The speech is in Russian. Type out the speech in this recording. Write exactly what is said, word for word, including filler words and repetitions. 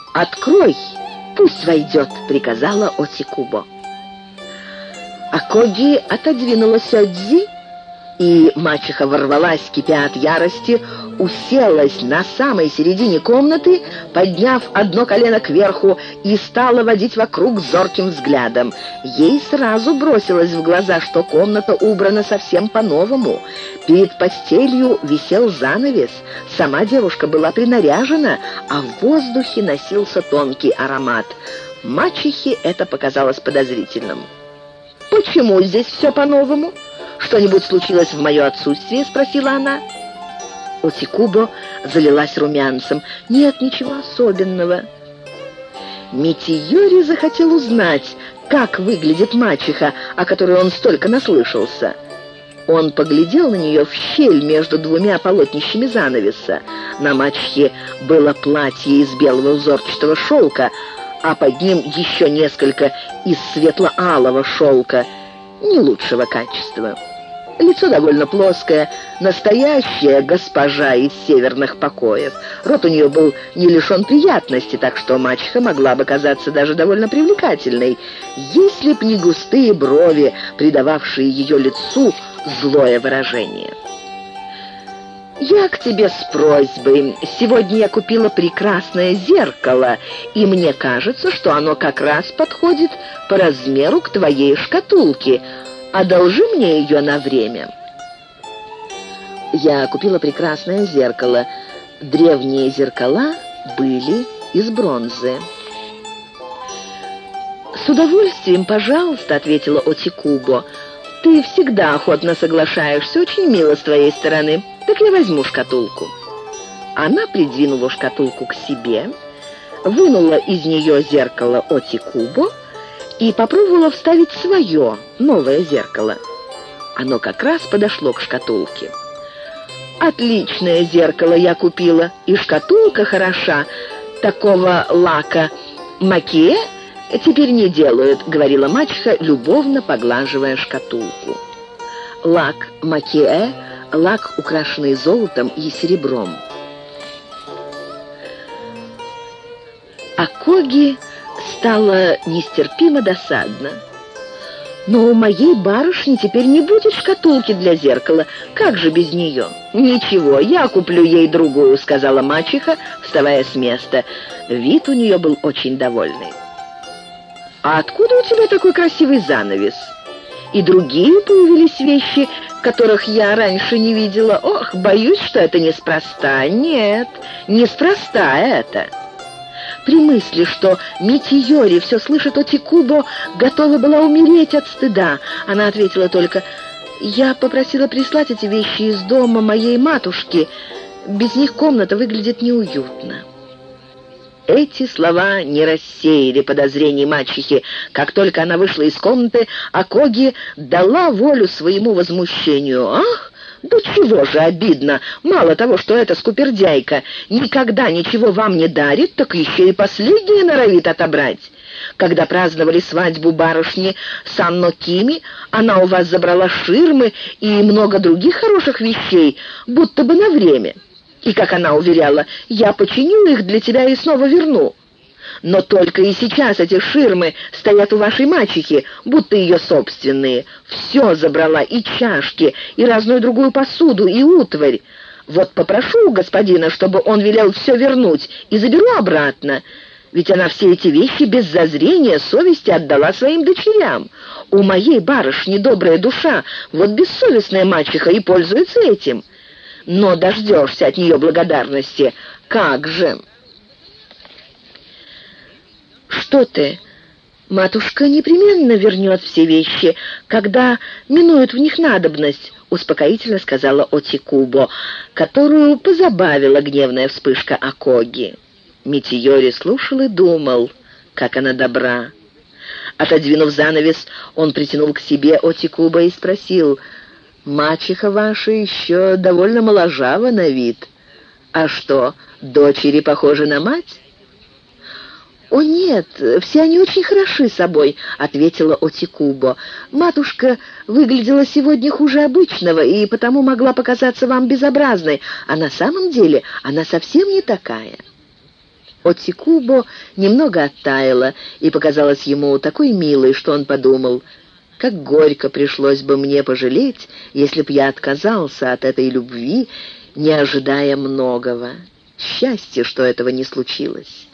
«Открой, пусть войдет», — приказала Отикубо. Акоги отодвинула Сёдзи, и мачеха ворвалась, кипя от ярости, уселась на самой середине комнаты, подняв одно колено кверху, и стала водить вокруг зорким взглядом. Ей сразу бросилось в глаза, что комната убрана совсем по-новому. Перед постелью висел занавес, сама девушка была принаряжена, а в воздухе носился тонкий аромат. Мачехе это показалось подозрительным. «Почему здесь все по-новому? Что-нибудь случилось в мое отсутствие?» — спросила она. Отикубо залилась румянцем. «Нет, ничего особенного». Митийори захотел узнать, как выглядит мачеха, о которой он столько наслышался. Он поглядел на нее в щель между двумя полотнищами занавеса. На мачехе было платье из белого узорчатого шелка, а под ним еще несколько из светло-алого шелка, не лучшего качества. Лицо довольно плоское, настоящая госпожа из северных покоев. Рот у нее был не лишен приятности, так что мачеха могла бы казаться даже довольно привлекательной, если б не густые брови, придававшие ее лицу злое выражение. «Я к тебе с просьбой. Сегодня я купила прекрасное зеркало, и мне кажется, что оно как раз подходит по размеру к твоей шкатулке. Одолжи мне ее на время». Я купила прекрасное зеркало. Древние зеркала были из бронзы. «С удовольствием, пожалуйста», — ответила Отикубо. «Ты всегда охотно соглашаешься, очень мило с твоей стороны. Так я возьму шкатулку». Она придвинула шкатулку к себе, вынула из нее зеркало Отикубо и попробовала вставить свое новое зеркало. Оно как раз подошло к шкатулке. «Отличное зеркало я купила, и шкатулка хороша. Такого лака макие теперь не делают», — говорила мачеха, любовно поглаживая шкатулку. Лак макие — лак, украшенный золотом и серебром. Акоги стало нестерпимо досадно. «Но у моей барышни теперь не будет шкатулки для зеркала. Как же без нее?» «Ничего, я куплю ей другую», — сказала мачеха, вставая с места. Вид у нее был очень довольный. «А откуда у тебя такой красивый занавес? И другие появились вещи, которых я раньше не видела. Ох, боюсь, что это неспроста. Нет, неспроста это». При мысли, что Митийори все слышит Отикубо, готова была умереть от стыда. Она ответила только: «Я попросила прислать эти вещи из дома моей матушки. Без них комната выглядит неуютно». Эти слова не рассеяли подозрений мачехи. Как только она вышла из комнаты, Акоги дала волю своему возмущению. «Ах, да чего же обидно! Мало того, что эта скупердяйка никогда ничего вам не дарит, так еще и последнее норовит отобрать. Когда праздновали свадьбу барышни Санно Кими, она у вас забрала ширмы и много других хороших вещей, будто бы на время. И, как она уверяла, я починю их для тебя и снова верну. Но только и сейчас эти ширмы стоят у вашей мачехи, будто ее собственные. Все забрала, и чашки, и разную другую посуду, и утварь. Вот попрошу у господина, чтобы он велел все вернуть, и заберу обратно. Ведь она все эти вещи без зазрения совести отдала своим дочерям. У моей барышни добрая душа, вот бессовестная мачеха и пользуется этим. Но дождешься от нее благодарности. Как же!» «Что ты? Матушка непременно вернет все вещи, когда минует в них надобность», — успокоительно сказала Отикубо, которую позабавила гневная вспышка Акоги. Митийори слушал и думал, как она добра. Отодвинув занавес, он притянул к себе Отикубо и спросил: «Мачеха ваша еще довольно моложава на вид. А что, дочери похожи на мать?» «О нет, все они очень хороши собой», — ответила Отикубо. «Матушка выглядела сегодня хуже обычного и потому могла показаться вам безобразной, а на самом деле она совсем не такая». Оцикубо немного оттаяла и показалась ему такой милой, что он подумал: как горько пришлось бы мне пожалеть, если б я отказался от этой любви, не ожидая многого. Счастье, что этого не случилось.